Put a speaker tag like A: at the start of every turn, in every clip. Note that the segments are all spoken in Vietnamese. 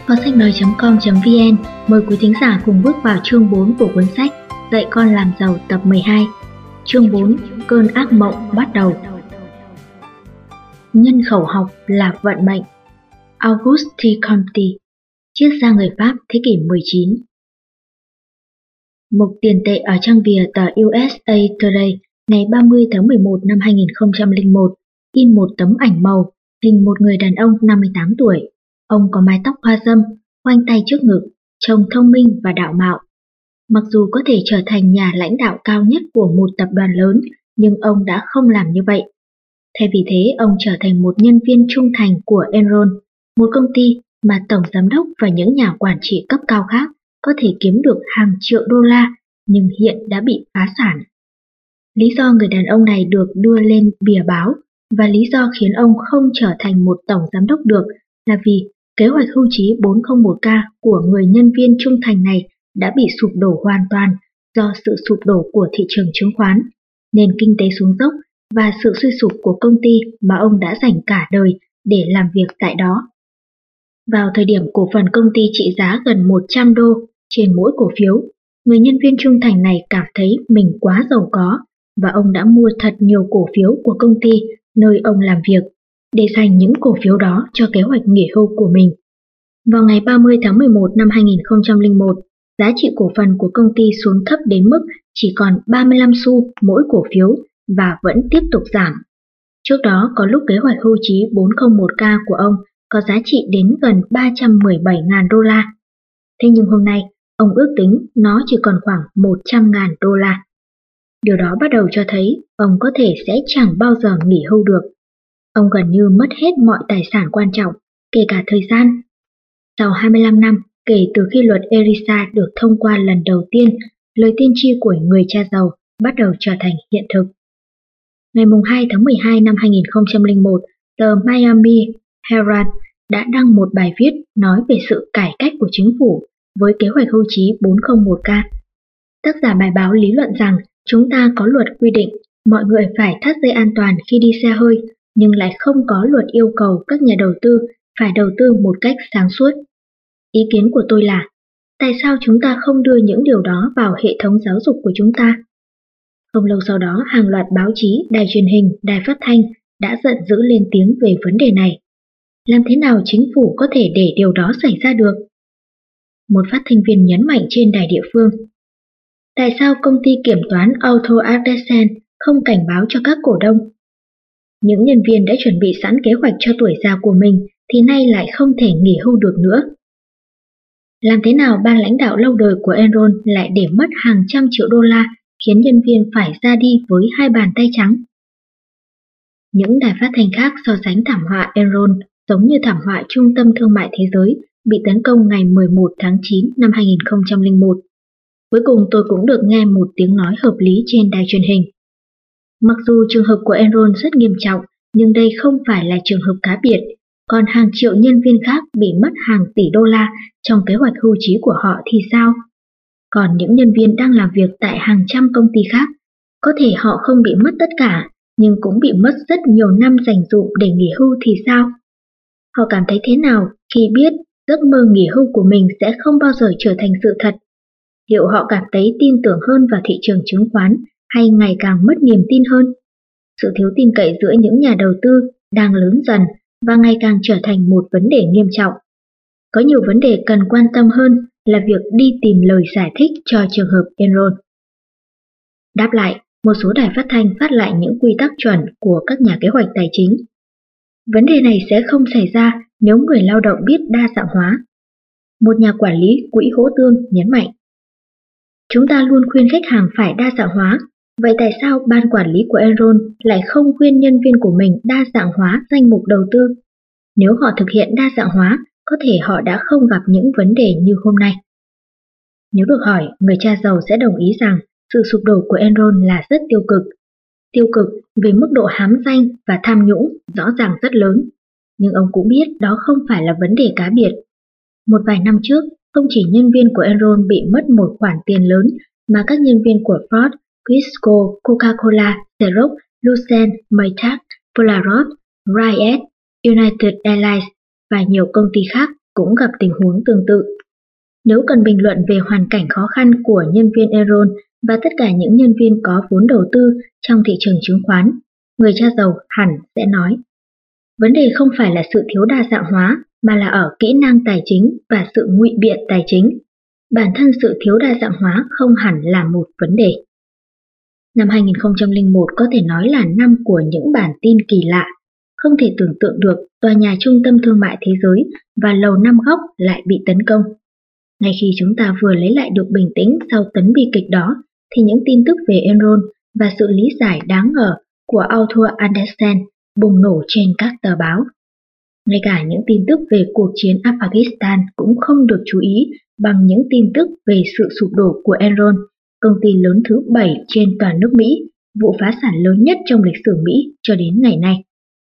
A: Kho sách nói.com.vn mời quý thính giả cùng bước vào chương 4 của cuốn sách Dạy con làm giàu tập 12. Chương 4: Cơn ác mộng bắt đầu. Nhân khẩu học là vận mệnh. Auguste Comte, triết gia người Pháp thế kỷ 19. Mục tiền tệ ở trang bìa tờ USA Today ngày 30 tháng 11 năm 2001 in một tấm ảnh màu hình một người đàn ông 58 tuổi. Ông có mái tóc hoa râm, khoanh tay trước ngực, trông thông minh và đạo mạo. Mặc dù có thể trở thành nhà lãnh đạo cao nhất của một tập đoàn lớn, nhưng ông đã không làm như vậy. Thay vì thế, ông trở thành một nhân viên trung thành của Enron, một công ty mà tổng giám đốc và những nhà quản trị cấp cao khác có thể kiếm được hàng triệu đô la, nhưng hiện đã bị phá sản. Lý do người đàn ông này được đưa lên bìa báo và lý do khiến ông không trở thành một tổng giám đốc được là vì kế hoạch hưu trí 401k của người nhân viên trung thành này đã bị sụp đổ hoàn toàn do sự sụp đổ của thị trường chứng khoán, nền kinh tế xuống dốc và sự suy sụp của công ty mà ông đã dành cả đời để làm việc tại đó. Vào thời điểm cổ phần công ty trị giá gần 100 đô trên mỗi cổ phiếu, người nhân viên trung thành này cảm thấy mình quá giàu có và ông đã mua thật nhiều cổ phiếu của công ty nơi ông làm việc để dành những cổ phiếu đó cho kế hoạch nghỉ hưu của mình. Vào ngày 30 tháng 11 năm 2001, giá trị cổ phần của công ty xuống thấp đến mức chỉ còn 35 xu mỗi cổ phiếu và vẫn tiếp tục giảm. Trước đó có lúc kế hoạch hưu trí 401k của ông có giá trị đến gần 317.000 đô la. Thế nhưng hôm nay, ông ước tính nó chỉ còn khoảng 100.000 đô la. Điều đó bắt đầu cho thấy ông có thể sẽ chẳng bao giờ nghỉ hưu được. Ông gần như mất hết mọi tài sản quan trọng, kể cả thời gian. Sau 25 năm kể từ khi luật ERISA được thông qua lần đầu tiên, lời tiên tri của người cha giàu bắt đầu trở thành hiện thực. Ngày 2 tháng 12 năm 2001, tờ Miami Herald đã đăng một bài viết nói về sự cải cách của chính phủ với kế hoạch hưu trí 401k. Tác giả bài báo lý luận rằng chúng ta có luật quy định mọi người phải thắt dây an toàn khi đi xe hơi, nhưng lại không có luật yêu cầu các nhà đầu tư phải đầu tư một cách sáng suốt. Ý kiến của tôi là, tại sao chúng ta không đưa những điều đó vào hệ thống giáo dục của chúng ta? Không lâu sau đó, hàng loạt báo chí, đài truyền hình, đài phát thanh đã giận dữ lên tiếng về vấn đề này. Làm thế nào chính phủ có thể để điều đó xảy ra được? Một phát thanh viên nhấn mạnh trên đài địa phương. Tại sao công ty kiểm toán Auto Artisan không cảnh báo cho các cổ đông? Những nhân viên đã chuẩn bị sẵn kế hoạch cho tuổi già của mình thì nay lại không thể nghỉ hưu được nữa. Làm thế nào ban lãnh đạo lâu đời của Enron lại để mất hàng trăm triệu đô la khiến nhân viên phải ra đi với hai bàn tay trắng? Những đài phát thanh khác so sánh thảm họa Enron giống như thảm họa Trung tâm Thương mại Thế giới bị tấn công ngày 11 tháng 9 năm 2001. Cuối cùng tôi cũng được nghe một tiếng nói hợp lý trên đài truyền hình. Mặc dù trường hợp của Enron rất nghiêm trọng, nhưng đây không phải là trường hợp cá biệt, còn hàng triệu nhân viên khác bị mất hàng tỷ đô la trong kế hoạch hưu trí của họ thì sao? Còn những nhân viên đang làm việc tại hàng trăm công ty khác, có thể họ không bị mất tất cả, nhưng cũng bị mất rất nhiều năm dành dụm để nghỉ hưu thì sao? Họ cảm thấy thế nào khi biết giấc mơ nghỉ hưu của mình sẽ không bao giờ trở thành sự thật? Liệu họ cảm thấy tin tưởng hơn vào thị trường chứng khoán hay ngày càng mất niềm tin hơn? Sự thiếu tin cậy giữa những nhà đầu tư đang lớn dần và ngày càng trở thành một vấn đề nghiêm trọng. Có nhiều vấn đề cần quan tâm hơn là việc đi tìm lời giải thích cho trường hợp Enron. Đáp lại, một số đài phát thanh phát lại những quy tắc chuẩn của các nhà kế hoạch tài chính. Vấn đề này sẽ không xảy ra nếu người lao động biết đa dạng hóa. Một nhà quản lý quỹ hỗ tương nhấn mạnh. Chúng ta luôn khuyên khách hàng phải đa dạng hóa, vậy tại sao ban quản lý của Enron lại không khuyên nhân viên của mình đa dạng hóa danh mục đầu tư? Nếu họ thực hiện đa dạng hóa, có thể họ đã không gặp những vấn đề như hôm nay. Nếu được hỏi, người cha giàu sẽ đồng ý rằng sự sụp đổ của Enron là rất tiêu cực. Tiêu cực vì mức độ hám danh và tham nhũng rõ ràng rất lớn, nhưng ông cũng biết đó không phải là vấn đề cá biệt. Một vài năm trước, không chỉ nhân viên của Enron bị mất một khoản tiền lớn mà các nhân viên của Ford, Crisco, Coca-Cola, Xerox, Lucent, Maytag, Polaroid, Riot, United Airlines và nhiều công ty khác cũng gặp tình huống tương tự. Nếu cần bình luận về hoàn cảnh khó khăn của nhân viên Enron và tất cả những nhân viên có vốn đầu tư trong thị trường chứng khoán, người cha giàu hẳn sẽ nói: vấn đề không phải là sự thiếu đa dạng hóa, mà là ở kỹ năng tài chính và sự ngụy biện tài chính. Bản thân sự thiếu đa dạng hóa không hẳn là một vấn đề. Năm 2001 có thể nói là năm của những bản tin kỳ lạ. Không thể tưởng tượng được tòa nhà trung tâm thương mại thế giới và lầu Năm Góc lại bị tấn công. Ngay khi chúng ta vừa lấy lại được bình tĩnh sau tấn bi kịch đó, thì những tin tức về Enron và sự lý giải đáng ngờ của Arthur Andersen bùng nổ trên các tờ báo. Ngay cả những tin tức về cuộc chiến Afghanistan cũng không được chú ý bằng những tin tức về sự sụp đổ của Enron, công ty lớn thứ 7 trên toàn nước Mỹ, vụ phá sản lớn nhất trong lịch sử Mỹ cho đến ngày nay.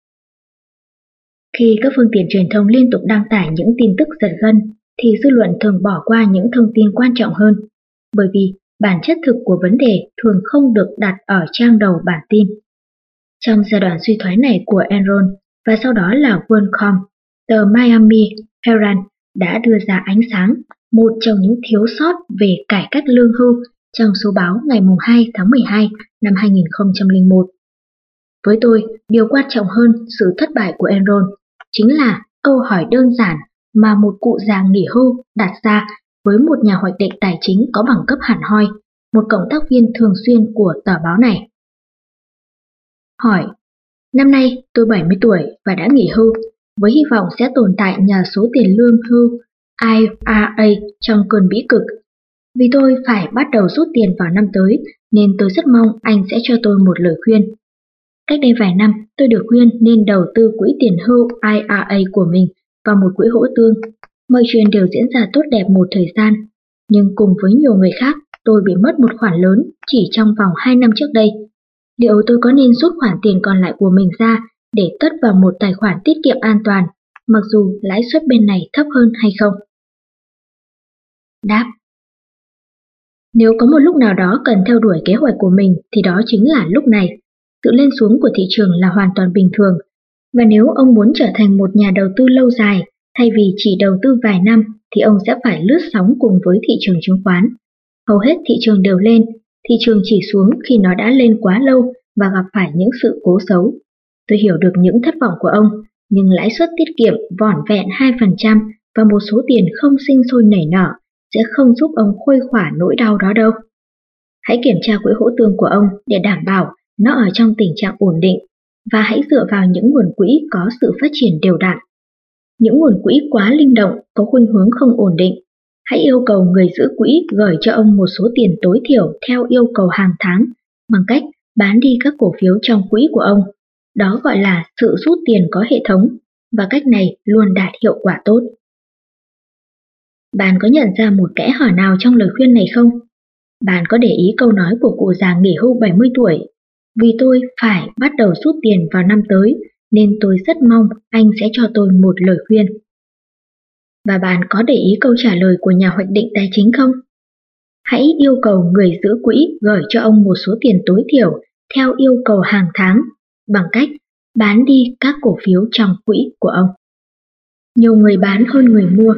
A: Khi các phương tiện truyền thông liên tục đăng tải những tin tức giật gân, thì dư luận thường bỏ qua những thông tin quan trọng hơn, bởi vì bản chất thực của vấn đề thường không được đặt ở trang đầu bản tin. Trong giai đoạn suy thoái này của Enron và sau đó là WorldCom, tờ Miami Herald đã đưa ra ánh sáng một trong những thiếu sót về cải cách lương hưu trong số báo ngày 2 tháng 12 năm 2001. Với tôi, điều quan trọng hơn sự thất bại của Enron chính là câu hỏi đơn giản mà một cụ già nghỉ hưu đặt ra với một nhà hoạch định tài chính có bằng cấp hẳn hoi, một cộng tác viên thường xuyên của tờ báo này. Hỏi: năm nay tôi 70 tuổi và đã nghỉ hưu, với hy vọng sẽ tồn tại nhờ số tiền lương hưu IRA trong cơn bĩ cực. Vì tôi phải bắt đầu rút tiền vào năm tới, nên tôi rất mong anh sẽ cho tôi một lời khuyên. Cách đây vài năm, tôi được khuyên nên đầu tư quỹ tiền hưu IRA của mình vào một quỹ hỗ tương. Mọi chuyện đều diễn ra tốt đẹp một thời gian, nhưng cùng với nhiều người khác, tôi bị mất một khoản lớn chỉ trong vòng 2 năm trước đây. Liệu tôi có nên rút khoản tiền còn lại của mình ra để cất vào một tài khoản tiết kiệm an toàn, mặc dù lãi suất bên này thấp hơn hay không? Đáp: nếu có một lúc nào đó cần theo đuổi kế hoạch của mình thì đó chính là lúc này. Sự lên xuống của thị trường là hoàn toàn bình thường, và nếu ông muốn trở thành một nhà đầu tư lâu dài thay vì chỉ đầu tư vài năm thì ông sẽ phải lướt sóng cùng với thị trường chứng khoán. Hầu hết thị trường đều lên, thị trường chỉ xuống khi nó đã lên quá lâu và gặp phải những sự cố xấu. Tôi hiểu được những thất vọng của ông, nhưng lãi suất tiết kiệm vỏn vẹn 2% và một số tiền không sinh sôi nảy nở sẽ không giúp ông khuây khỏa nỗi đau đó đâu. Hãy kiểm tra quỹ hỗ tương của ông để đảm bảo nó ở trong tình trạng ổn định, và hãy dựa vào những nguồn quỹ có sự phát triển đều đặn. Những nguồn quỹ quá linh động có khuynh hướng không ổn định. Hãy yêu cầu người giữ quỹ gửi cho ông một số tiền tối thiểu theo yêu cầu hàng tháng bằng cách bán đi các cổ phiếu trong quỹ của ông. Đó gọi là sự rút tiền có hệ thống, và cách này luôn đạt hiệu quả tốt. Bạn có nhận ra một kẽ hở nào trong lời khuyên này không? Bạn có để ý câu nói của cụ già nghỉ hưu 70 tuổi? Vì tôi phải bắt đầu rút tiền vào năm tới, nên tôi rất mong anh sẽ cho tôi một lời khuyên. Và bạn có để ý câu trả lời của nhà hoạch định tài chính không? Hãy yêu cầu người giữ quỹ gửi cho ông một số tiền tối thiểu theo yêu cầu hàng tháng bằng cách bán đi các cổ phiếu trong quỹ của ông. Nhiều người bán hơn người mua.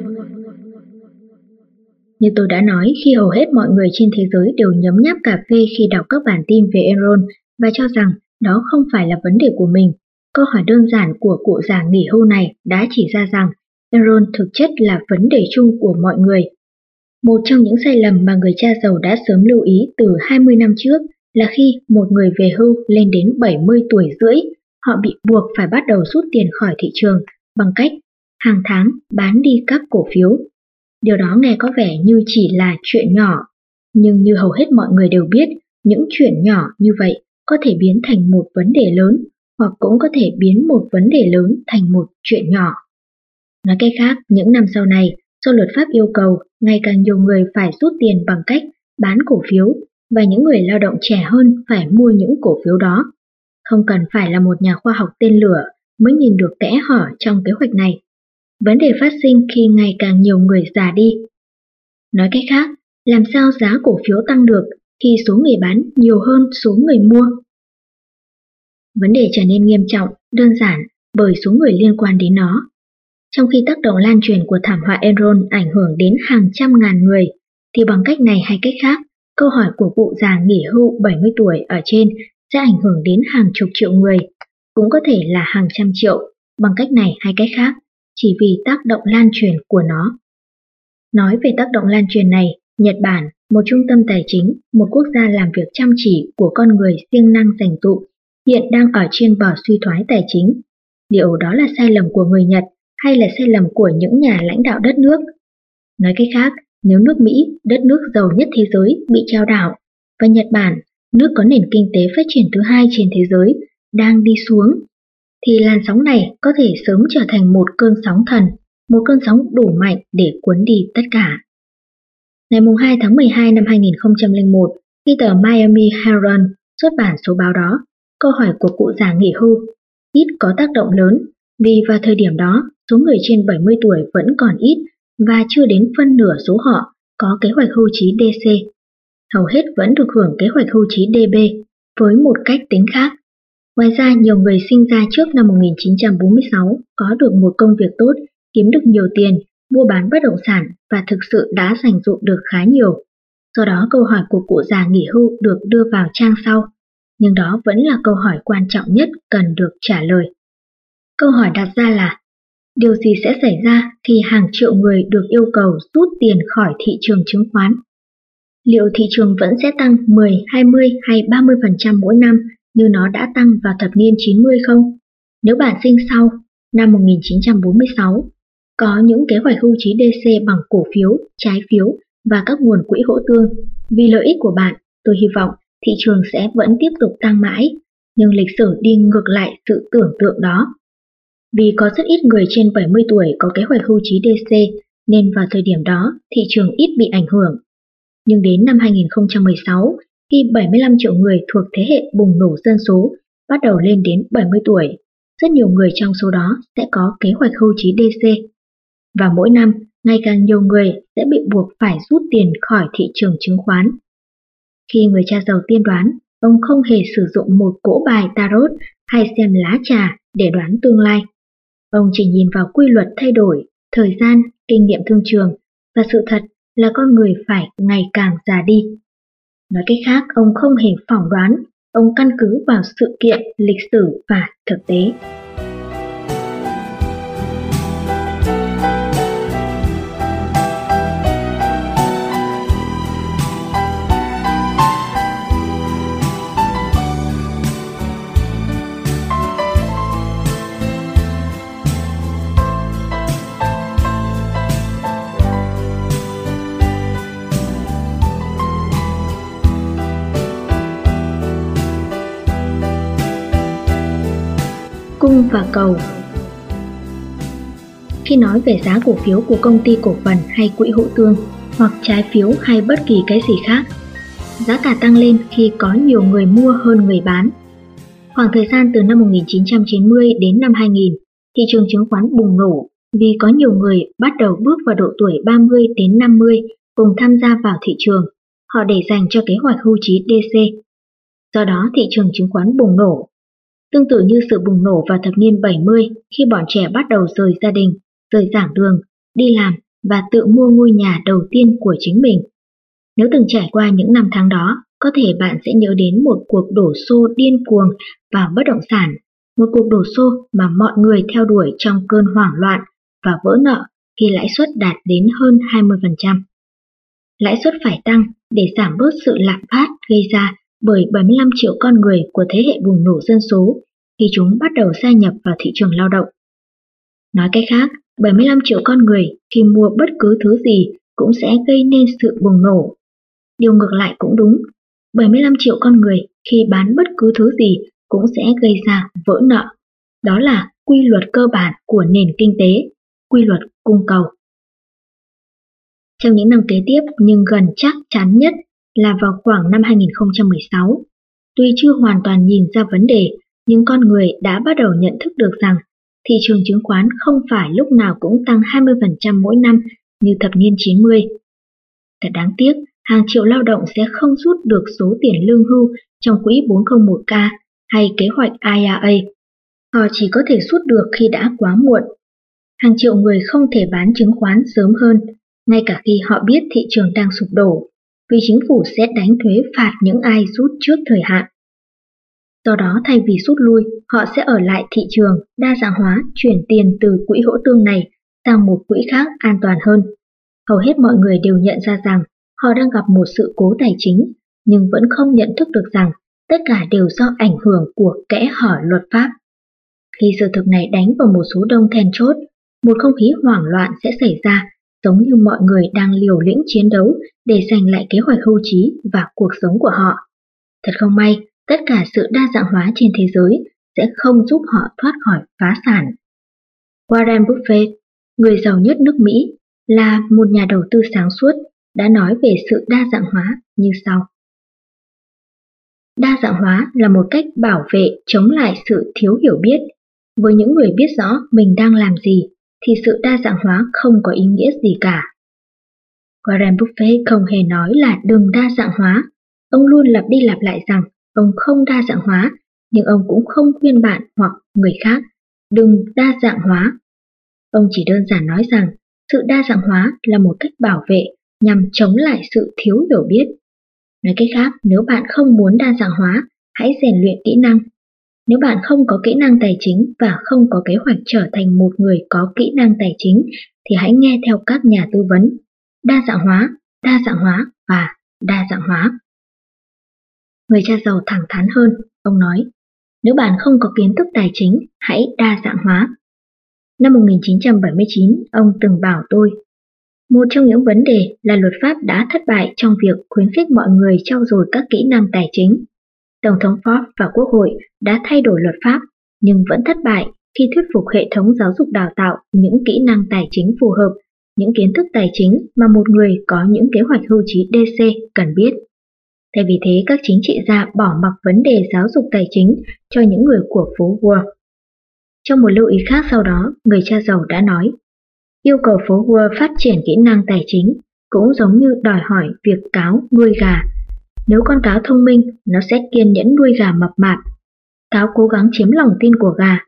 A: Như tôi đã nói, khi hầu hết mọi người trên thế giới đều nhấm nháp cà phê khi đọc các bản tin về Enron và cho rằng đó không phải là vấn đề của mình, câu hỏi đơn giản của cụ già nghỉ hưu này đã chỉ ra rằng Enron thực chất là vấn đề chung của mọi người. Một trong những sai lầm mà người cha giàu đã sớm lưu ý từ 20 năm trước là khi một người về hưu lên đến 70 tuổi rưỡi, họ bị buộc phải bắt đầu rút tiền khỏi thị trường bằng cách hàng tháng bán đi các cổ phiếu. Điều đó nghe có vẻ như chỉ là chuyện nhỏ, nhưng như hầu hết mọi người đều biết, những chuyện nhỏ như vậy có thể biến thành một vấn đề lớn, hoặc cũng có thể biến một vấn đề lớn thành một chuyện nhỏ. Nói cách khác, những năm sau này, do luật pháp yêu cầu, ngày càng nhiều người phải rút tiền bằng cách bán cổ phiếu, và những người lao động trẻ hơn phải mua những cổ phiếu đó. Không cần phải là một nhà khoa học tên lửa mới nhìn được kẽ hở trong kế hoạch này. Vấn đề phát sinh khi ngày càng nhiều người già đi. Nói cách khác, làm sao giá cổ phiếu tăng được khi số người bán nhiều hơn số người mua? Vấn đề trở nên nghiêm trọng, đơn giản bởi số người liên quan đến nó. Trong khi tác động lan truyền của thảm họa Enron ảnh hưởng đến hàng trăm ngàn người, thì bằng cách này hay cách khác, câu hỏi của cụ già nghỉ hưu 70 tuổi ở trên sẽ ảnh hưởng đến hàng chục triệu người, cũng có thể là hàng trăm triệu, bằng cách này hay cách khác, chỉ vì tác động lan truyền của nó. Nói về tác động lan truyền này, Nhật Bản, một trung tâm tài chính, một quốc gia làm việc chăm chỉ của con người siêng năng dành dụm, hiện đang ở trên bờ suy thoái tài chính. Liệu đó là sai lầm của người Nhật hay là sai lầm của những nhà lãnh đạo đất nước? Nói cách khác, nếu nước Mỹ, đất nước giàu nhất thế giới, bị chao đảo, và Nhật Bản, nước có nền kinh tế phát triển thứ hai trên thế giới, đang đi xuống, thì làn sóng này có thể sớm trở thành một cơn sóng thần, một cơn sóng đủ mạnh để cuốn đi tất cả. Ngày 2 tháng 12 năm 2001, khi tờ Miami Herald xuất bản số báo đó, câu hỏi của cụ già nghỉ hưu ít có tác động lớn, vì vào thời điểm đó, số người trên 70 tuổi vẫn còn ít và chưa đến phân nửa số họ có kế hoạch hưu trí DC. Hầu hết vẫn được hưởng kế hoạch hưu trí DB với một cách tính khác. Ngoài ra, nhiều người sinh ra trước năm 1946 có được một công việc tốt, kiếm được nhiều tiền, mua bán bất động sản và thực sự đã dành dụm được khá nhiều. Do đó, câu hỏi của cụ già nghỉ hưu được đưa vào trang sau, nhưng đó vẫn là câu hỏi quan trọng nhất cần được trả lời. Câu hỏi đặt ra là, điều gì sẽ xảy ra khi hàng triệu người được yêu cầu rút tiền khỏi thị trường chứng khoán? Liệu thị trường vẫn sẽ tăng 10, 20 hay 30% mỗi năm như nó đã tăng vào thập niên 90 không? Nếu bạn sinh sau năm 1946, có những kế hoạch hưu trí DC bằng cổ phiếu, trái phiếu và các nguồn quỹ hỗ tương, vì lợi ích của bạn, tôi hy vọng thị trường sẽ vẫn tiếp tục tăng mãi, nhưng lịch sử đi ngược lại sự tưởng tượng đó. Vì có rất ít người trên 70 tuổi có kế hoạch hưu trí DC, nên vào thời điểm đó thị trường ít bị ảnh hưởng. Nhưng đến năm 2016, khi 75 triệu người thuộc thế hệ bùng nổ dân số bắt đầu lên đến 70 tuổi, rất nhiều người trong số đó sẽ có kế hoạch hưu trí DC. Và mỗi năm, ngày càng nhiều người sẽ bị buộc phải rút tiền khỏi thị trường chứng khoán. Khi người cha giàu tiên đoán, ông không hề sử dụng một cỗ bài tarot hay xem lá trà để đoán tương lai. Ông chỉ nhìn vào quy luật thay đổi, thời gian, kinh nghiệm thương trường và sự thật là con người phải ngày càng già đi. Nói cách khác, ông không hề phỏng đoán, ông căn cứ vào sự kiện, lịch sử và thực tế. Cung và cầu. Khi nói về giá cổ phiếu của công ty cổ phần hay quỹ hỗ tương, hoặc trái phiếu hay bất kỳ cái gì khác, giá cả tăng lên khi có nhiều người mua hơn người bán. Khoảng thời gian từ năm 1990 đến năm 2000, thị trường chứng khoán bùng nổ vì có nhiều người bắt đầu bước vào độ tuổi 30 đến 50 cùng tham gia vào thị trường, họ để dành cho kế hoạch hưu trí DC. Do đó thị trường chứng khoán bùng nổ. Tương tự như sự bùng nổ vào thập niên 70 khi bọn trẻ bắt đầu rời gia đình, rời giảng đường, đi làm và tự mua ngôi nhà đầu tiên của chính mình. Nếu từng trải qua những năm tháng đó, có thể bạn sẽ nhớ đến một cuộc đổ xô điên cuồng vào bất động sản, một cuộc đổ xô mà mọi người theo đuổi trong cơn hoảng loạn và vỡ nợ khi lãi suất đạt đến hơn 20%. Lãi suất phải tăng để giảm bớt sự lạm phát gây ra bởi 75 triệu con người của thế hệ bùng nổ dân số khi chúng bắt đầu gia nhập vào thị trường lao động. Nói cách khác, 75 triệu con người khi mua bất cứ thứ gì cũng sẽ gây nên sự bùng nổ. Điều ngược lại cũng đúng, 75 triệu con người khi bán bất cứ thứ gì cũng sẽ gây ra vỡ nợ. Đó là quy luật cơ bản của nền kinh tế, quy luật cung cầu. Trong những năm kế tiếp nhưng gần chắc chắn nhất là vào khoảng năm 2016. Tuy chưa hoàn toàn nhìn ra vấn đề, nhưng con người đã bắt đầu nhận thức được rằng thị trường chứng khoán không phải lúc nào cũng tăng 20% mỗi năm như thập niên 90. Thật đáng tiếc, hàng triệu lao động sẽ không rút được số tiền lương hưu trong quỹ 401k hay kế hoạch IRA. Họ chỉ có thể rút được khi đã quá muộn. Hàng triệu người không thể bán chứng khoán sớm hơn, ngay cả khi họ biết thị trường đang sụp đổ, vì chính phủ sẽ đánh thuế phạt những ai rút trước thời hạn. Do đó thay vì rút lui, họ sẽ ở lại thị trường, đa dạng hóa, chuyển tiền từ quỹ hỗ tương này sang một quỹ khác an toàn hơn. Hầu hết mọi người đều nhận ra rằng họ đang gặp một sự cố tài chính, nhưng vẫn không nhận thức được rằng tất cả đều do ảnh hưởng của kẽ hở luật pháp. Khi sự thực này đánh vào một số đông then chốt, một không khí hoảng loạn sẽ xảy ra, giống như mọi người đang liều lĩnh chiến đấu để giành lại kế hoạch hưu trí và cuộc sống của họ. Thật không may, tất cả sự đa dạng hóa trên thế giới sẽ không giúp họ thoát khỏi phá sản. Warren Buffett, người giàu nhất nước Mỹ, là một nhà đầu tư sáng suốt, đã nói về sự đa dạng hóa như sau. Đa dạng hóa là một cách bảo vệ chống lại sự thiếu hiểu biết. Với những người biết rõ mình đang làm gì, thì sự đa dạng hóa không có ý nghĩa gì cả. Warren Buffett không hề nói là đừng đa dạng hóa. Ông luôn lặp đi lặp lại rằng ông không đa dạng hóa, nhưng ông cũng không khuyên bạn hoặc người khác đừng đa dạng hóa. Ông chỉ đơn giản nói rằng sự đa dạng hóa là một cách bảo vệ nhằm chống lại sự thiếu hiểu biết. Nói cách khác, nếu bạn không muốn đa dạng hóa, hãy rèn luyện kỹ năng. Nếu bạn không có kỹ năng tài chính và không có kế hoạch trở thành một người có kỹ năng tài chính, thì hãy nghe theo các nhà tư vấn. Đa dạng hóa và đa dạng hóa. Người cha giàu thẳng thắn hơn, ông nói, nếu bạn không có kiến thức tài chính, hãy đa dạng hóa. Năm 1979, ông từng bảo tôi, một trong những vấn đề là luật pháp đã thất bại trong việc khuyến khích mọi người trau dồi các kỹ năng tài chính. Tổng thống Ford và Quốc hội đã thay đổi luật pháp, nhưng vẫn thất bại khi thuyết phục hệ thống giáo dục đào tạo những kỹ năng tài chính phù hợp, những kiến thức tài chính mà một người có những kế hoạch hưu trí DC cần biết. Thay vì thế, các chính trị gia bỏ mặc vấn đề giáo dục tài chính cho những người của phố Wall. Trong một lưu ý khác sau đó, người cha giàu đã nói, yêu cầu phố Wall phát triển kỹ năng tài chính cũng giống như đòi hỏi việc cáo nuôi gà. Nếu con cáo thông minh, nó sẽ kiên nhẫn nuôi gà mập mạp. Cáo cố gắng chiếm lòng tin của gà.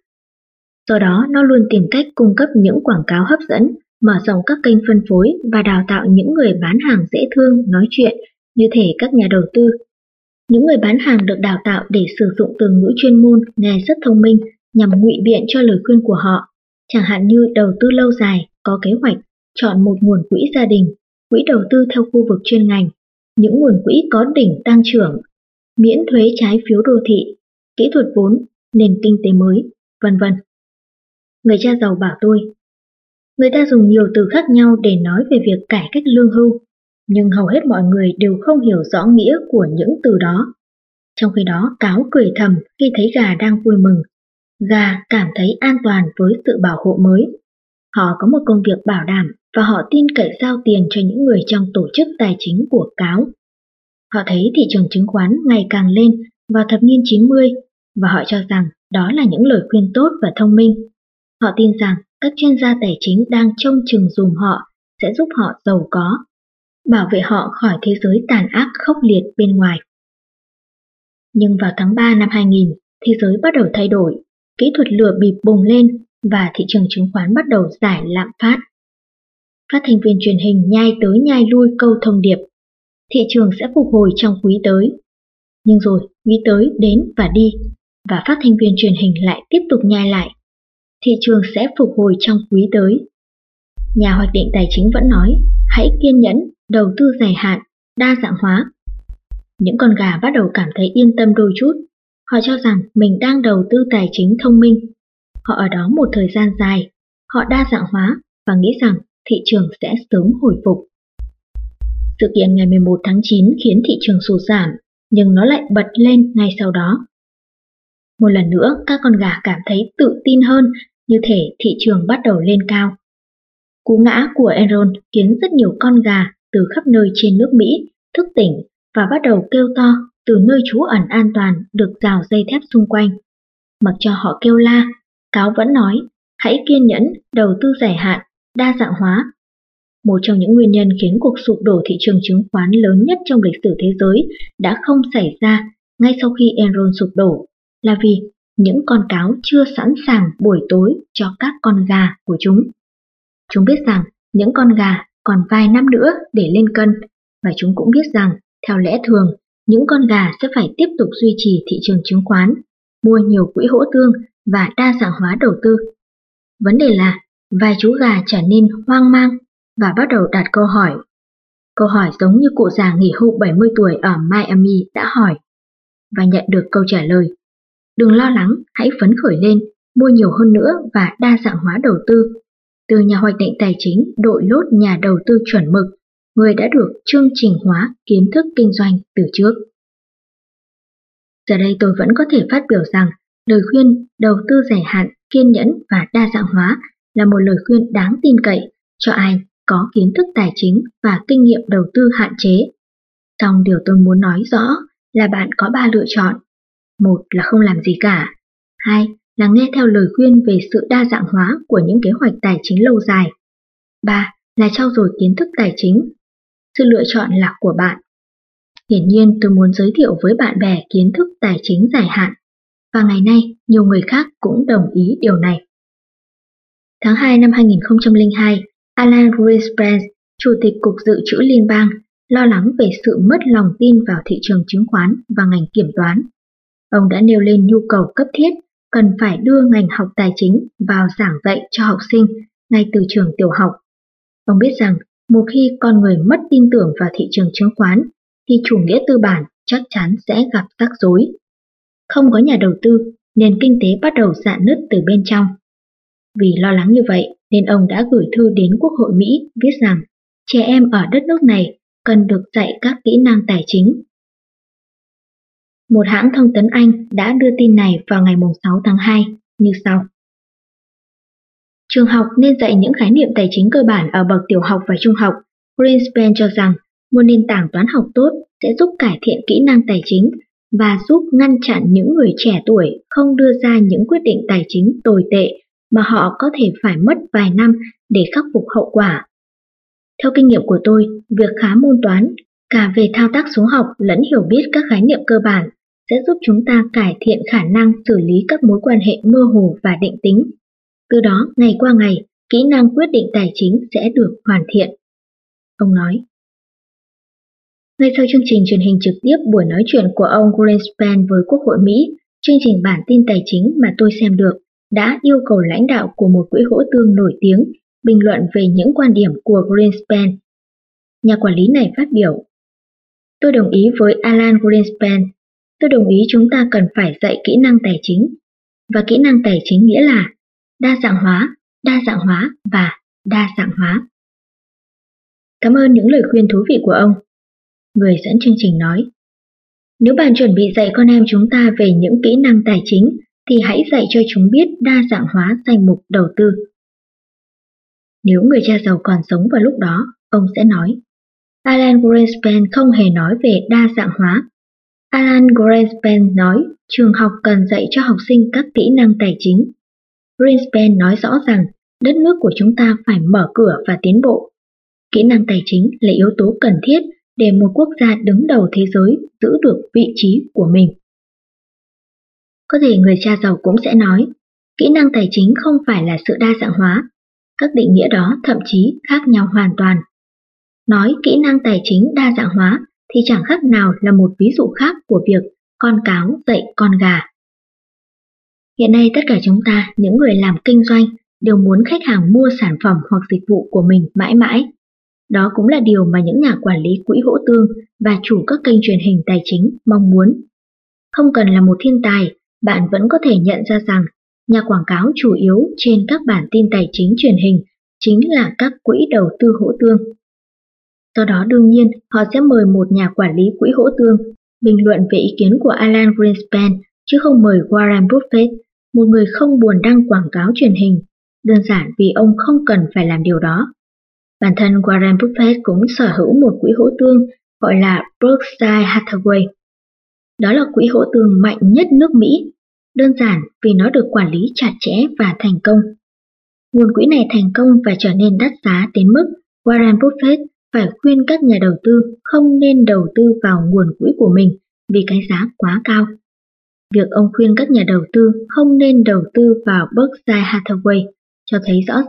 A: Do đó, nó luôn tìm cách cung cấp những quảng cáo hấp dẫn, mở rộng các kênh phân phối và đào tạo những người bán hàng dễ thương nói chuyện như thể các nhà đầu tư. Những người bán hàng được đào tạo để sử dụng từ ngữ chuyên môn nghe rất thông minh nhằm ngụy biện cho lời khuyên của họ, chẳng hạn như đầu tư lâu dài, có kế hoạch, chọn một nguồn quỹ gia đình, quỹ đầu tư theo khu vực chuyên ngành, những nguồn quỹ có đỉnh tăng trưởng, miễn thuế trái phiếu đô thị, kỹ thuật vốn, nền kinh tế mới, vân vân. Người cha giàu bảo tôi, người ta dùng nhiều từ khác nhau để nói về việc cải cách lương hưu, nhưng hầu hết mọi người đều không hiểu rõ nghĩa của những từ đó. Trong khi đó, cáo cười thầm khi thấy gà đang vui mừng. Gà cảm thấy an toàn với sự bảo hộ mới. Họ có một công việc bảo đảm và họ tin cậy giao tiền cho những người trong tổ chức tài chính của cáo. Họ thấy thị trường chứng khoán ngày càng lên vào thập niên 90 và họ cho rằng đó là những lời khuyên tốt và thông minh. Họ tin rằng các chuyên gia tài chính đang trông chừng dùm họ sẽ giúp họ giàu có, bảo vệ họ khỏi thế giới tàn ác khốc liệt bên ngoài. Nhưng vào tháng 3 năm 2000, thế giới bắt đầu thay đổi, kỹ thuật lừa bịp bùng lên và thị trường chứng khoán bắt đầu giải lạm phát. Phát thanh viên truyền hình nhai tới nhai lui câu thông điệp, thị trường sẽ phục hồi trong quý tới. Nhưng rồi quý tới đến và đi, và phát thanh viên truyền hình lại tiếp tục nhai lại, thị trường sẽ phục hồi trong quý tới. Nhà hoạch định tài chính vẫn nói, hãy kiên nhẫn, đầu tư dài hạn, đa dạng hóa. Những con gà bắt đầu cảm thấy yên tâm đôi chút. Họ cho rằng mình đang đầu tư tài chính thông minh. Họ ở đó một thời gian dài, họ đa dạng hóa và nghĩ rằng thị trường sẽ sớm hồi phục. Sự kiện ngày 11 tháng 9 khiến thị trường sụt giảm, nhưng nó lại bật lên ngay sau đó. Một lần nữa, các con gà cảm thấy tự tin hơn, như thể thị trường bắt đầu lên cao. Cú ngã của Enron khiến rất nhiều con gà từ khắp nơi trên nước Mỹ thức tỉnh và bắt đầu kêu to từ nơi trú ẩn an toàn được rào dây thép xung quanh. Mặc cho họ kêu la, cáo vẫn nói, hãy kiên nhẫn, đầu tư dài hạn, đa dạng hóa. Một trong những nguyên nhân khiến cuộc sụp đổ thị trường chứng khoán lớn nhất trong lịch sử thế giới đã không xảy ra ngay sau khi Enron sụp đổ, là vì những con cáo chưa sẵn sàng buổi tối cho các con gà của chúng. Chúng biết rằng những con gà còn vài năm nữa để lên cân, và chúng cũng biết rằng, theo lẽ thường, những con gà sẽ phải tiếp tục duy trì thị trường chứng khoán, mua nhiều quỹ hỗ tương và đa dạng hóa đầu tư. Vấn đề là, vài chú gà trở nên hoang mang và bắt đầu đặt câu hỏi. Câu hỏi giống như cụ già nghỉ hưu 70 tuổi ở Miami đã hỏi, và nhận được câu trả lời. Đừng lo lắng, hãy phấn khởi lên, mua nhiều hơn nữa và đa dạng hóa đầu tư. Từ nhà hoạch định tài chính đội lốt nhà đầu tư chuẩn mực, người đã được chương trình hóa kiến thức kinh doanh từ trước. Giờ đây tôi vẫn có thể phát biểu rằng lời khuyên đầu tư dài hạn, kiên nhẫn và đa dạng hóa là một lời khuyên đáng tin cậy cho ai có kiến thức tài chính và kinh nghiệm đầu tư hạn chế. Song điều tôi muốn nói rõ là bạn có 3 lựa chọn. 1 là không làm gì cả. 2 là nghe theo lời khuyên về sự đa dạng hóa của những kế hoạch tài chính lâu dài. 3 là trau dồi kiến thức tài chính. Sự lựa chọn là của bạn. Hiển nhiên tôi muốn giới thiệu với bạn bè kiến thức tài chính dài hạn, và ngày nay nhiều người khác cũng đồng ý điều này. Tháng 2 năm 2002, Alan Greenspan, Chủ tịch Cục Dự trữ Liên bang, lo lắng về sự mất lòng tin vào thị trường chứng khoán và ngành kiểm toán. Ông đã nêu lên nhu cầu cấp thiết cần phải đưa ngành học tài chính vào giảng dạy cho học sinh ngay từ trường tiểu học. Ông biết rằng một khi con người mất tin tưởng vào thị trường chứng khoán thì chủ nghĩa tư bản chắc chắn sẽ gặp rắc rối. Không có nhà đầu tư, nền kinh tế bắt đầu rạn nứt từ bên trong. Vì lo lắng như vậy nên ông đã gửi thư đến Quốc hội Mỹ viết rằng trẻ em ở đất nước này cần được dạy các kỹ năng tài chính. Một hãng thông tấn Anh đã đưa tin này vào ngày 6 tháng 2 như sau. Trường học nên dạy những khái niệm tài chính cơ bản ở bậc tiểu học và trung học. Greenspan cho rằng một nền tảng toán học tốt sẽ giúp cải thiện kỹ năng tài chính và giúp ngăn chặn những người trẻ tuổi không đưa ra những quyết định tài chính tồi tệ mà họ có thể phải mất vài năm để khắc phục hậu quả. Theo kinh nghiệm của tôi, việc khá môn toán, cả về thao tác số học lẫn hiểu biết các khái niệm cơ bản, sẽ giúp chúng ta cải thiện khả năng xử lý các mối quan hệ mơ hồ và định tính. Từ đó, ngày qua ngày, kỹ năng quyết định tài chính sẽ được hoàn thiện. Ông nói. Ngay sau chương trình truyền hình trực tiếp buổi nói chuyện của ông Greenspan với Quốc hội Mỹ, chương trình bản tin tài chính mà tôi xem được đã yêu cầu lãnh đạo của một quỹ hỗ tương nổi tiếng bình luận về những quan điểm của Greenspan. Nhà quản lý này phát biểu. Tôi đồng ý với Alan Greenspan. Tôi đồng ý chúng ta cần phải dạy kỹ năng tài chính. Và kỹ năng tài chính nghĩa là đa dạng hóa và đa dạng hóa. Cảm ơn những lời khuyên thú vị của ông. Người dẫn chương trình nói. Nếu bạn chuẩn bị dạy con em chúng ta về những kỹ năng tài chính, thì hãy dạy cho chúng biết đa dạng hóa danh mục đầu tư. Nếu người cha giàu còn sống vào lúc đó, ông sẽ nói. Alan Greenspan không hề nói về đa dạng hóa. Alan Greenspan nói trường học cần dạy cho học sinh các kỹ năng tài chính. Greenspan nói rõ rằng đất nước của chúng ta phải mở cửa và tiến bộ. Kỹ năng tài chính là yếu tố cần thiết để một quốc gia đứng đầu thế giới giữ được vị trí của mình. Có thể người cha giàu cũng sẽ nói, kỹ năng tài chính không phải là sự đa dạng hóa. Các định nghĩa đó thậm chí khác nhau hoàn toàn. Nói kỹ năng tài chính đa dạng hóa thì chẳng khác nào là một ví dụ khác của việc con cáo dạy con gà. Hiện nay tất cả chúng ta, những người làm kinh doanh, đều muốn khách hàng mua sản phẩm hoặc dịch vụ của mình mãi mãi. Đó cũng là điều mà những nhà quản lý quỹ hỗ tương và chủ các kênh truyền hình tài chính mong muốn. Không cần là một thiên tài, bạn vẫn có thể nhận ra rằng nhà quảng cáo chủ yếu trên các bản tin tài chính truyền hình chính là các quỹ đầu tư hỗ tương. Do đó đương nhiên họ sẽ mời một nhà quản lý quỹ hỗ tương bình luận về ý kiến của Alan Greenspan chứ không mời Warren Buffett, một người không buồn đăng quảng cáo truyền hình, đơn giản vì ông không cần phải làm điều đó. Bản thân Warren Buffett cũng sở hữu một quỹ hỗ tương gọi là Berkshire Hathaway. Đó là quỹ hỗ tương mạnh nhất nước Mỹ, đơn giản vì nó được quản lý chặt chẽ và thành công. Nguồn quỹ này thành công và trở nên đắt giá đến mức Warren Buffett phải khuyên các nhà đầu tư không nên đầu tư vào nguồn quỹ của mình vì cái giá quá cao. Việc ông khuyên các nhà đầu tư không nên đầu tư vào Berkshire Hathaway cho thấy rõ ràng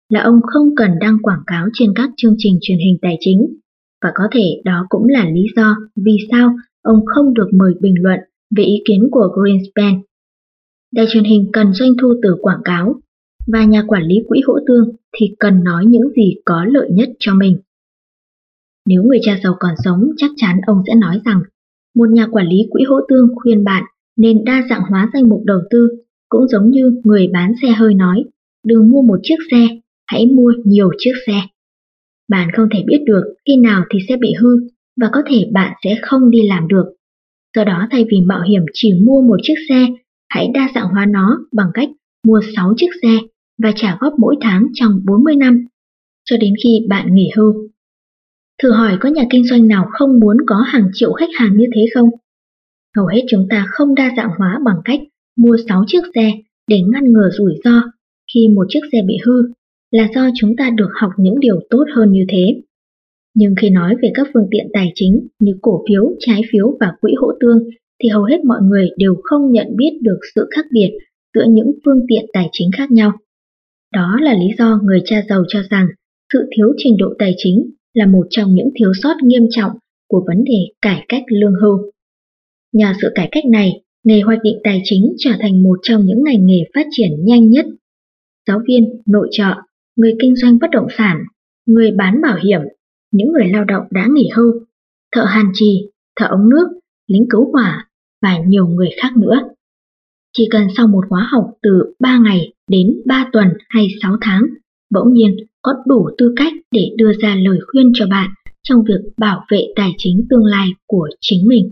A: là ông không cần đăng quảng cáo trên các chương trình truyền hình tài chính, và có thể đó cũng là lý do vì sao ông không được mời bình luận về ý kiến của Greenspan. Đài truyền hình cần doanh thu từ quảng cáo, và nhà quản lý quỹ hỗ tương thì cần nói những gì có lợi nhất cho mình. Nếu người cha giàu còn sống, chắc chắn ông sẽ nói rằng một nhà quản lý quỹ hỗ tương khuyên bạn nên đa dạng hóa danh mục đầu tư, cũng giống như người bán xe hơi nói, đừng mua một chiếc xe, hãy mua nhiều chiếc xe. Bạn không thể biết được khi nào thì sẽ bị hư, và có thể bạn sẽ không đi làm được. Do đó thay vì mạo hiểm chỉ mua một chiếc xe, hãy đa dạng hóa nó bằng cách mua 6 chiếc xe và trả góp mỗi tháng trong 40 năm, cho đến khi bạn nghỉ hưu. Thử hỏi có nhà kinh doanh nào không muốn có hàng triệu khách hàng như thế không? Hầu hết chúng ta không đa dạng hóa bằng cách mua 6 chiếc xe để ngăn ngừa rủi ro khi một chiếc xe bị hư, là do chúng ta được học những điều tốt hơn như thế. Nhưng khi nói về các phương tiện tài chính như cổ phiếu, trái phiếu và quỹ hỗ tương thì hầu hết mọi người đều không nhận biết được sự khác biệt giữa những phương tiện tài chính khác nhau. Đó là lý do người cha giàu cho rằng sự thiếu trình độ tài chính là một trong những thiếu sót nghiêm trọng của vấn đề cải cách lương hưu. Nhờ sự cải cách này, nghề hoạch định tài chính trở thành một trong những ngành nghề phát triển nhanh nhất. Giáo viên, nội trợ, người kinh doanh bất động sản, người bán bảo hiểm, những người lao động đã nghỉ hưu, thợ hàn chì, thợ ống nước, lính cứu hỏa và nhiều người khác nữa. Chỉ cần sau một khóa học từ 3 ngày đến 3 tuần hay 6 tháng, bỗng nhiên có đủ tư cách để đưa ra lời khuyên cho bạn trong việc bảo vệ tài chính tương lai của chính mình.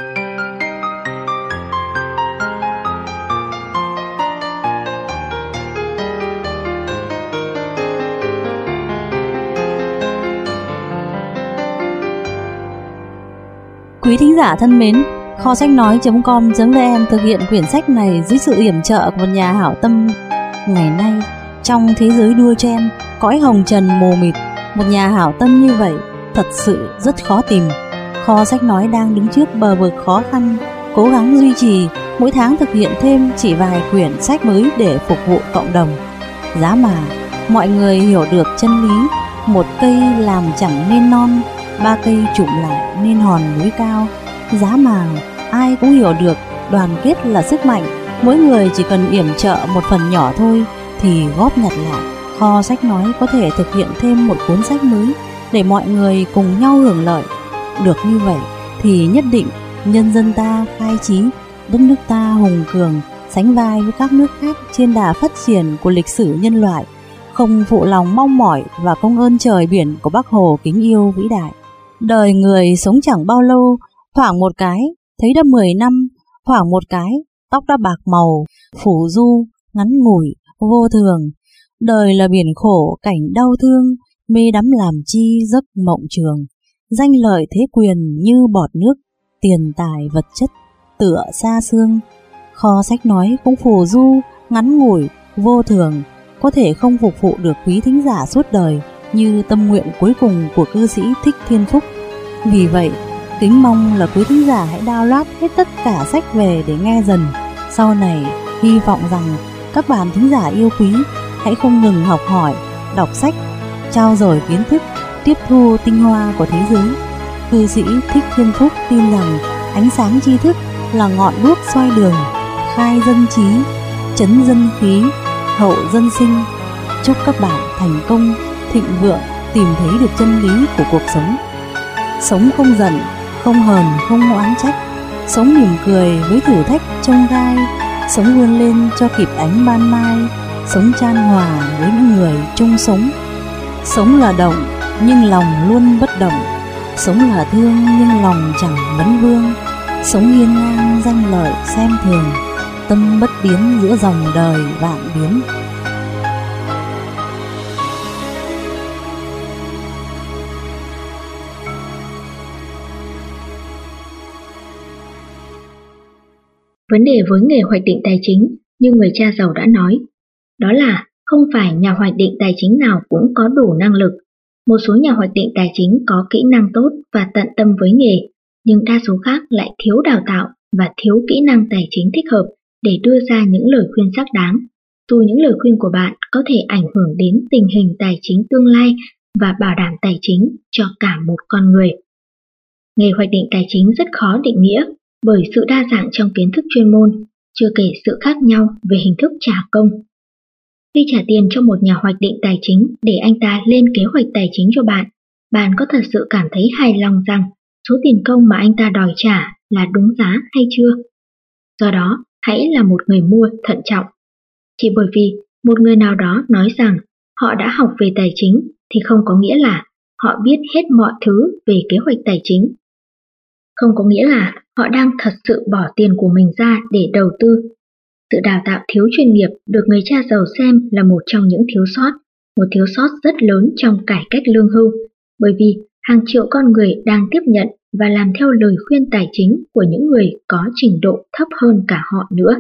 B: Quý thính giả thân mến, kho sách nói.com.vn thực hiện quyển sách này dưới sự yểm trợ của một nhà hảo tâm. Ngày nay, trong thế giới đua chen, cõi hồng trần mù mịt, một nhà hảo tâm như vậy thật sự rất khó tìm. Kho sách nói đang đứng trước bờ vực khó khăn, cố gắng duy trì, mỗi tháng thực hiện thêm chỉ vài quyển sách mới để phục vụ cộng đồng. Giá mà mọi người hiểu được chân lý, một cây làm chẳng nên non, 3 cây chụm lại nên hòn núi cao. Giá mà ai cũng hiểu được đoàn kết là sức mạnh, mỗi người chỉ cần yểm trợ một phần nhỏ thôi thì góp nhặt lại, kho sách nói có thể thực hiện thêm một cuốn sách mới để mọi người cùng nhau hưởng lợi. Được như vậy thì nhất định nhân dân ta khai trí, đất nước ta hùng cường, sánh vai với các nước khác trên đà phát triển của lịch sử nhân loại, không phụ lòng mong mỏi và công ơn trời biển của Bác Hồ kính yêu vĩ đại. Đời người sống chẳng bao lâu, thoảng một cái thấy đã 10 năm, thoảng một cái tóc đã bạc màu, phủ du, ngắn ngủi, vô thường. Đời là biển khổ, cảnh đau thương, mê đắm làm chi giấc mộng trường. Danh lợi thế quyền như bọt nước, tiền tài vật chất tựa xa xương. Kho sách nói cũng phù du, ngắn ngủi, vô thường, có thể không phục vụ được quý thính giả suốt đời như tâm nguyện cuối cùng của cư sĩ Thích Thiên Phúc. Vì vậy, kính mong là quý thính giả hãy download hết tất cả sách về để nghe dần. Sau này, hy vọng rằng các bạn thính giả yêu quý hãy không ngừng học hỏi, đọc sách, trao dồi kiến thức, tiếp thu tinh hoa của thế giới. Cư sĩ Thích Thiên Phúc tin rằng ánh sáng tri thức là ngọn đuốc soi đường, khai dân trí, trấn dân khí, hậu dân sinh. Chúc các bạn thành công, thịnh vượng, tìm thấy được chân lý của cuộc sống. Sống không giận, không hờn, không oán trách, sống mỉm cười với thử thách chông gai, sống vươn lên cho kịp ánh ban mai, sống chan hòa với những người chung sống. Sống là động nhưng lòng luôn bất động, sống là thương nhưng lòng chẳng vấn vương, sống hiên ngang danh lợi xem thường, tâm bất biến giữa dòng đời vạn biến.
A: Vấn đề với nghề hoạch định tài chính, như người cha giàu đã nói, đó là không phải nhà hoạch định tài chính nào cũng có đủ năng lực. Một số nhà hoạch định tài chính có kỹ năng tốt và tận tâm với nghề, nhưng đa số khác lại thiếu đào tạo và thiếu kỹ năng tài chính thích hợp để đưa ra những lời khuyên xác đáng. dù những lời khuyên của bạn có thể ảnh hưởng đến tình hình tài chính tương lai và bảo đảm tài chính cho cả một con người. Nghề hoạch định tài chính rất khó định nghĩa bởi sự đa dạng trong kiến thức chuyên môn, chưa kể sự khác nhau về hình thức trả công. Khi trả tiền cho một nhà hoạch định tài chính để anh ta lên kế hoạch tài chính cho bạn, bạn có thật sự cảm thấy hài lòng rằng số tiền công mà anh ta đòi trả là đúng giá hay chưa? Do đó, hãy là một người mua thận trọng. Chỉ bởi vì một người nào đó nói rằng họ đã học về tài chính thì không có nghĩa là họ biết hết mọi thứ về kế hoạch tài chính. Không có nghĩa là họ đang thật sự bỏ tiền của mình ra để đầu tư. Sự đào tạo thiếu chuyên nghiệp được người cha giàu xem là một trong những một thiếu sót rất lớn trong cải cách lương hưu, bởi vì hàng triệu con người đang tiếp nhận và làm theo lời khuyên tài chính của những người có trình độ thấp hơn cả họ nữa.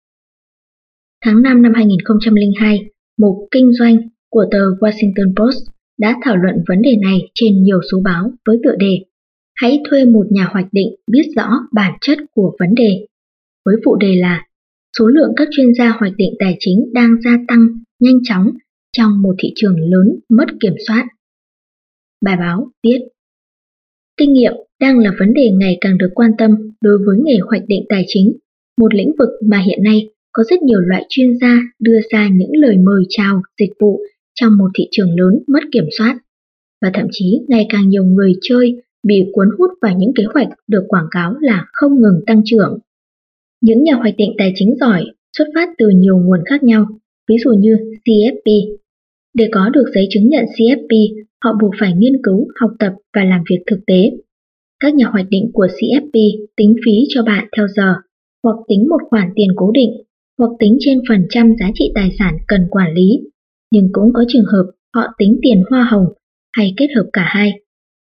A: Tháng 5 năm 2002, mục kinh doanh của tờ Washington Post đã thảo luận vấn đề này trên nhiều số báo với tựa đề "Hãy thuê một nhà hoạch định biết rõ bản chất của vấn đề", với phụ đề là "Số lượng các chuyên gia hoạch định tài chính đang gia tăng nhanh chóng trong một thị trường lớn mất kiểm soát." Bài báo viết: Kinh nghiệm đang là vấn đề ngày càng được quan tâm đối với nghề hoạch định tài chính, một lĩnh vực mà hiện nay có rất nhiều loại chuyên gia đưa ra những lời mời chào dịch vụ trong một thị trường lớn mất kiểm soát, và thậm chí ngày càng nhiều người chơi bị cuốn hút vào những kế hoạch được quảng cáo là không ngừng tăng trưởng. Những nhà hoạch định tài chính giỏi xuất phát từ nhiều nguồn khác nhau, ví dụ như CFP. Để có được giấy chứng nhận CFP, họ buộc phải nghiên cứu, học tập và làm việc thực tế. Các nhà hoạch định của CFP tính phí cho bạn theo giờ, hoặc tính một khoản tiền cố định, hoặc tính trên phần trăm giá trị tài sản cần quản lý, nhưng cũng có trường hợp họ tính tiền hoa hồng hay kết hợp cả hai.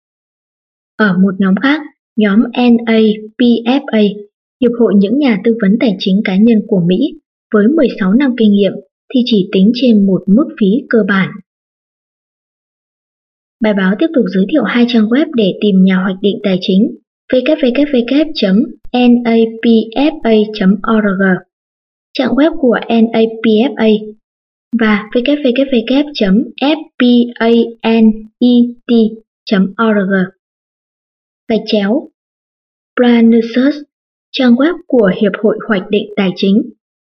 A: Ở một nhóm khác, nhóm NAPFA, Hiệp hội những nhà tư vấn tài chính cá nhân của Mỹ, với 16 năm kinh nghiệm thì chỉ tính trên một mức phí cơ bản. Bài báo tiếp tục giới thiệu hai trang web để tìm nhà hoạch định tài chính: www.napfa.org, trang web của NAPFA, và www.fpanet.org. Planusus, trang web của Hiệp hội Hoạch định Tài chính.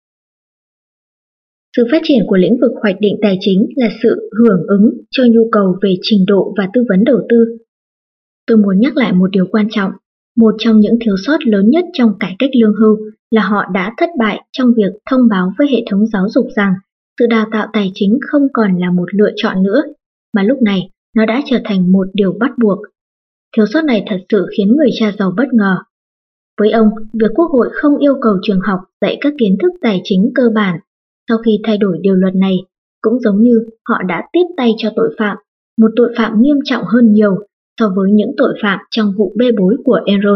A: Sự phát triển của lĩnh vực hoạch định tài chính là sự hưởng ứng cho nhu cầu về trình độ và tư vấn đầu tư. Tôi muốn nhắc lại một điều quan trọng, một trong những thiếu sót lớn nhất trong cải cách lương hưu là họ đã thất bại trong việc thông báo với hệ thống giáo dục rằng sự đào tạo tài chính không còn là một lựa chọn nữa, mà lúc này nó đã trở thành một điều bắt buộc. Thiếu sót này thật sự khiến người cha giàu bất ngờ. Với ông, việc Quốc hội không yêu cầu trường học dạy các kiến thức tài chính cơ bản sau khi thay đổi điều luật này cũng giống như họ đã tiếp tay cho tội phạm, một tội phạm nghiêm trọng hơn nhiều so với những tội phạm trong vụ bê bối của Enron.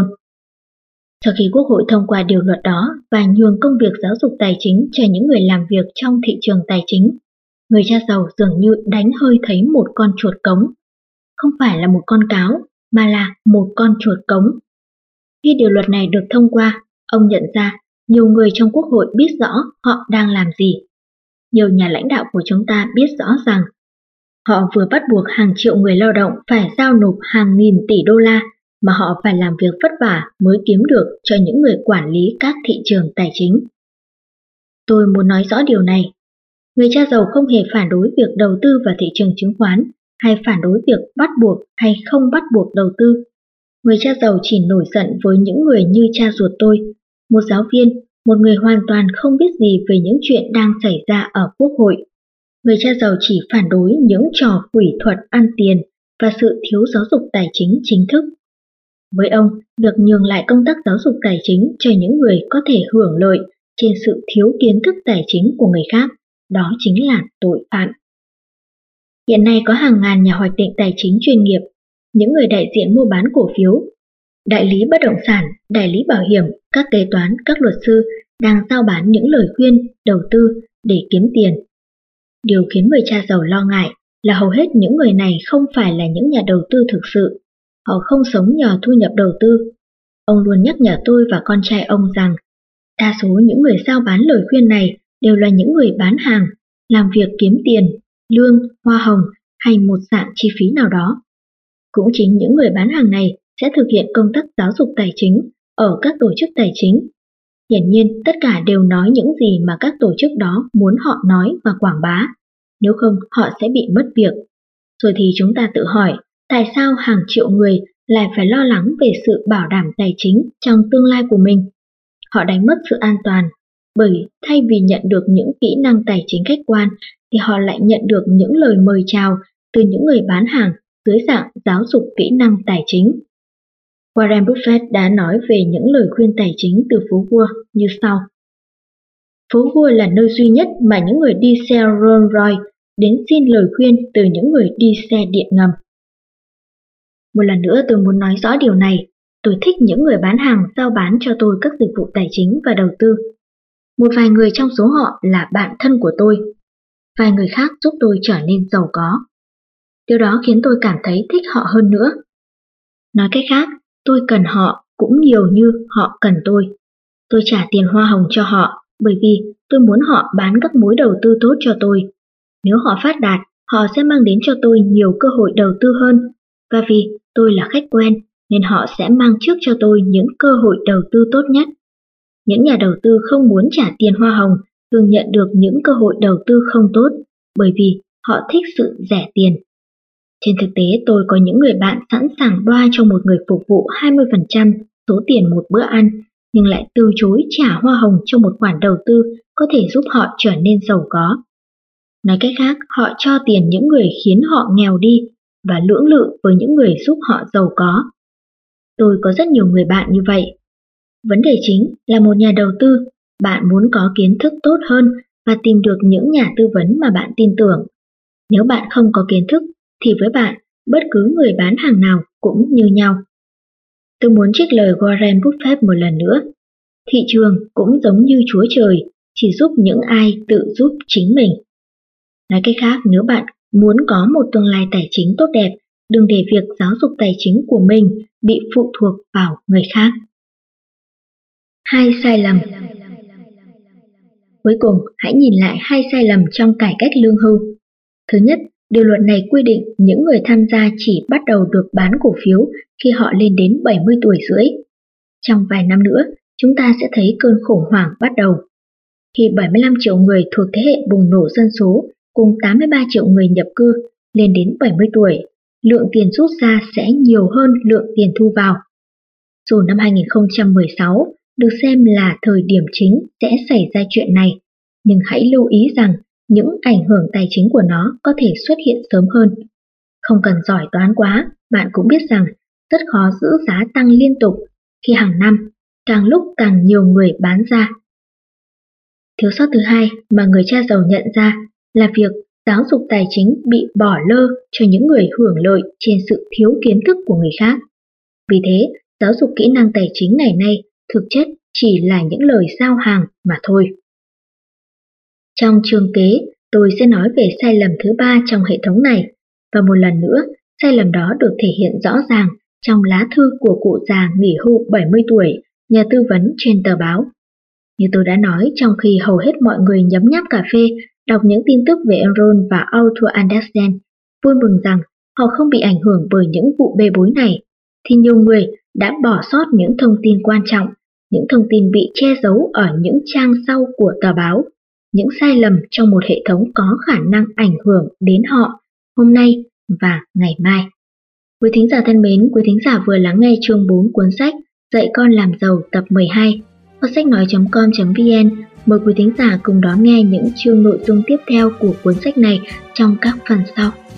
A: Sau khi Quốc hội thông qua điều luật đó và nhường công việc giáo dục tài chính cho những người làm việc trong thị trường tài chính, người cha giàu dường như đánh hơi thấy một con chuột cống. Không phải là một con cáo, mà là một con chuột cống. Khi điều luật này được thông qua, ông nhận ra nhiều người trong Quốc hội biết rõ họ đang làm gì. Nhiều nhà lãnh đạo của chúng ta biết rõ rằng họ vừa bắt buộc hàng triệu người lao động phải giao nộp hàng nghìn tỷ đô la mà họ phải làm việc vất vả mới kiếm được cho những người quản lý các thị trường tài chính. Tôi muốn nói rõ điều này. Người cha giàu không hề phản đối việc đầu tư vào thị trường chứng khoán hay phản đối việc bắt buộc hay không bắt buộc đầu tư. Người cha giàu chỉ nổi giận với những người như cha ruột tôi, một giáo viên, một người hoàn toàn không biết gì về những chuyện đang xảy ra ở Quốc hội. Người cha giàu chỉ phản đối những trò quỷ thuật ăn tiền và sự thiếu giáo dục tài chính chính thức. Với ông, việc nhường lại công tác giáo dục tài chính cho những người có thể hưởng lợi trên sự thiếu kiến thức tài chính của người khác, đó chính là tội phạm. Hiện nay có hàng ngàn nhà hoạch định tài chính chuyên nghiệp, những người đại diện mua bán cổ phiếu, đại lý bất động sản, đại lý bảo hiểm, các kế toán, các luật sư đang giao bán những lời khuyên, đầu tư để kiếm tiền. Điều khiến người cha giàu lo ngại là hầu hết những người này không phải là những nhà đầu tư thực sự. Họ không sống nhờ thu nhập đầu tư. Ông luôn nhắc nhở tôi và con trai ông rằng đa số những người giao bán lời khuyên này đều là những người bán hàng làm việc kiếm tiền, lương, hoa hồng hay một dạng chi phí nào đó. Cũng chính những người bán hàng này sẽ thực hiện công tác giáo dục tài chính ở các tổ chức tài chính. Hiển nhiên, tất cả đều nói những gì mà các tổ chức đó muốn họ nói và quảng bá, nếu không họ sẽ bị mất việc. Rồi thì chúng ta tự hỏi, tại sao hàng triệu người lại phải lo lắng về sự bảo đảm tài chính trong tương lai của mình? Họ đánh mất sự an toàn, bởi thay vì nhận được những kỹ năng tài chính khách quan, thì họ lại nhận được những lời mời chào từ những người bán hàng dưới dạng giáo dục kỹ năng tài chính. Warren Buffett đã nói về những lời khuyên tài chính từ phố Wall như sau. Phố Wall là nơi duy nhất mà những người đi xe Rolls Royce đến xin lời khuyên từ những người đi xe điện ngầm. Một lần nữa tôi muốn nói rõ điều này. Tôi thích những người bán hàng giao bán cho tôi các dịch vụ tài chính và đầu tư. Một vài người trong số họ là bạn thân của tôi. Vài người khác giúp tôi trở nên giàu có. Điều đó khiến tôi cảm thấy thích họ hơn nữa. Nói cách khác, tôi cần họ cũng nhiều như họ cần tôi. Tôi trả tiền hoa hồng cho họ bởi vì tôi muốn họ bán các mối đầu tư tốt cho tôi. Nếu họ phát đạt, họ sẽ mang đến cho tôi nhiều cơ hội đầu tư hơn. Và vì tôi là khách quen, nên họ sẽ mang trước cho tôi những cơ hội đầu tư tốt nhất. Những nhà đầu tư không muốn trả tiền hoa hồng thường nhận được những cơ hội đầu tư không tốt bởi vì họ thích sự rẻ tiền. Trên thực tế, tôi có những người bạn sẵn sàng đoa cho một người phục vụ 20% số tiền một bữa ăn, nhưng lại từ chối trả hoa hồng cho một khoản đầu tư có thể giúp họ trở nên giàu có. Nói cách khác, họ cho tiền những người khiến họ nghèo đi và lưỡng lự với những người giúp họ giàu có. Tôi có rất nhiều người bạn như vậy. Vấn đề chính là một nhà đầu tư, bạn muốn có kiến thức tốt hơn và tìm được những nhà tư vấn mà bạn tin tưởng. Nếu bạn không có kiến thức, thì với bạn, bất cứ người bán hàng nào cũng như nhau. Tôi muốn trích lời Warren Buffett một lần nữa. Thị trường cũng giống như Chúa Trời, chỉ giúp những ai tự giúp chính mình. Nói cách khác, nếu bạn muốn có một tương lai tài chính tốt đẹp, đừng để việc giáo dục tài chính của mình bị phụ thuộc vào người khác. 2 sai lầm. Cuối cùng, hãy nhìn lại 2 sai lầm trong cải cách lương hưu. Thứ nhất, điều luật này quy định những người tham gia chỉ bắt đầu được bán cổ phiếu khi họ lên đến 70 tuổi rưỡi. Trong vài năm nữa, chúng ta sẽ thấy cơn khủng hoảng bắt đầu. Khi 75 triệu người thuộc thế hệ bùng nổ dân số cùng 83 triệu người nhập cư lên đến 70 tuổi, lượng tiền rút ra sẽ nhiều hơn lượng tiền thu vào. Dù năm 2016 được xem là thời điểm chính sẽ xảy ra chuyện này, nhưng hãy lưu ý rằng những ảnh hưởng tài chính của nó có thể xuất hiện sớm hơn. Không cần giỏi toán quá, bạn cũng biết rằng rất khó giữ giá tăng liên tục khi hàng năm càng lúc càng nhiều người bán ra. Thiếu sót thứ hai mà người cha giàu nhận ra là việc giáo dục tài chính bị bỏ lơ cho những người hưởng lợi trên sự thiếu kiến thức của người khác. Vì thế, giáo dục kỹ năng tài chính ngày nay thực chất chỉ là những lời giao hàng mà thôi. Trong chương kế, tôi sẽ nói về sai lầm thứ 3 trong hệ thống này, và một lần nữa, sai lầm đó được thể hiện rõ ràng trong lá thư của cụ già nghỉ hưu 70 tuổi, nhà tư vấn trên tờ báo. Như tôi đã nói, trong khi hầu hết mọi người nhấm nháp cà phê, đọc những tin tức về Enron và Arthur Andersen, vui mừng rằng họ không bị ảnh hưởng bởi những vụ bê bối này, thì nhiều người đã bỏ sót những thông tin quan trọng, những thông tin bị che giấu ở những trang sau của tờ báo, những sai lầm trong một hệ thống có khả năng ảnh hưởng đến họ hôm nay và ngày mai. Quý thính giả thân mến, quý thính giả vừa lắng nghe chương 4 cuốn sách Dạy con làm giàu tập 12. Kho sách nói.com.vn mời quý thính giả cùng đón nghe những chương nội dung tiếp theo của cuốn sách này trong các phần sau.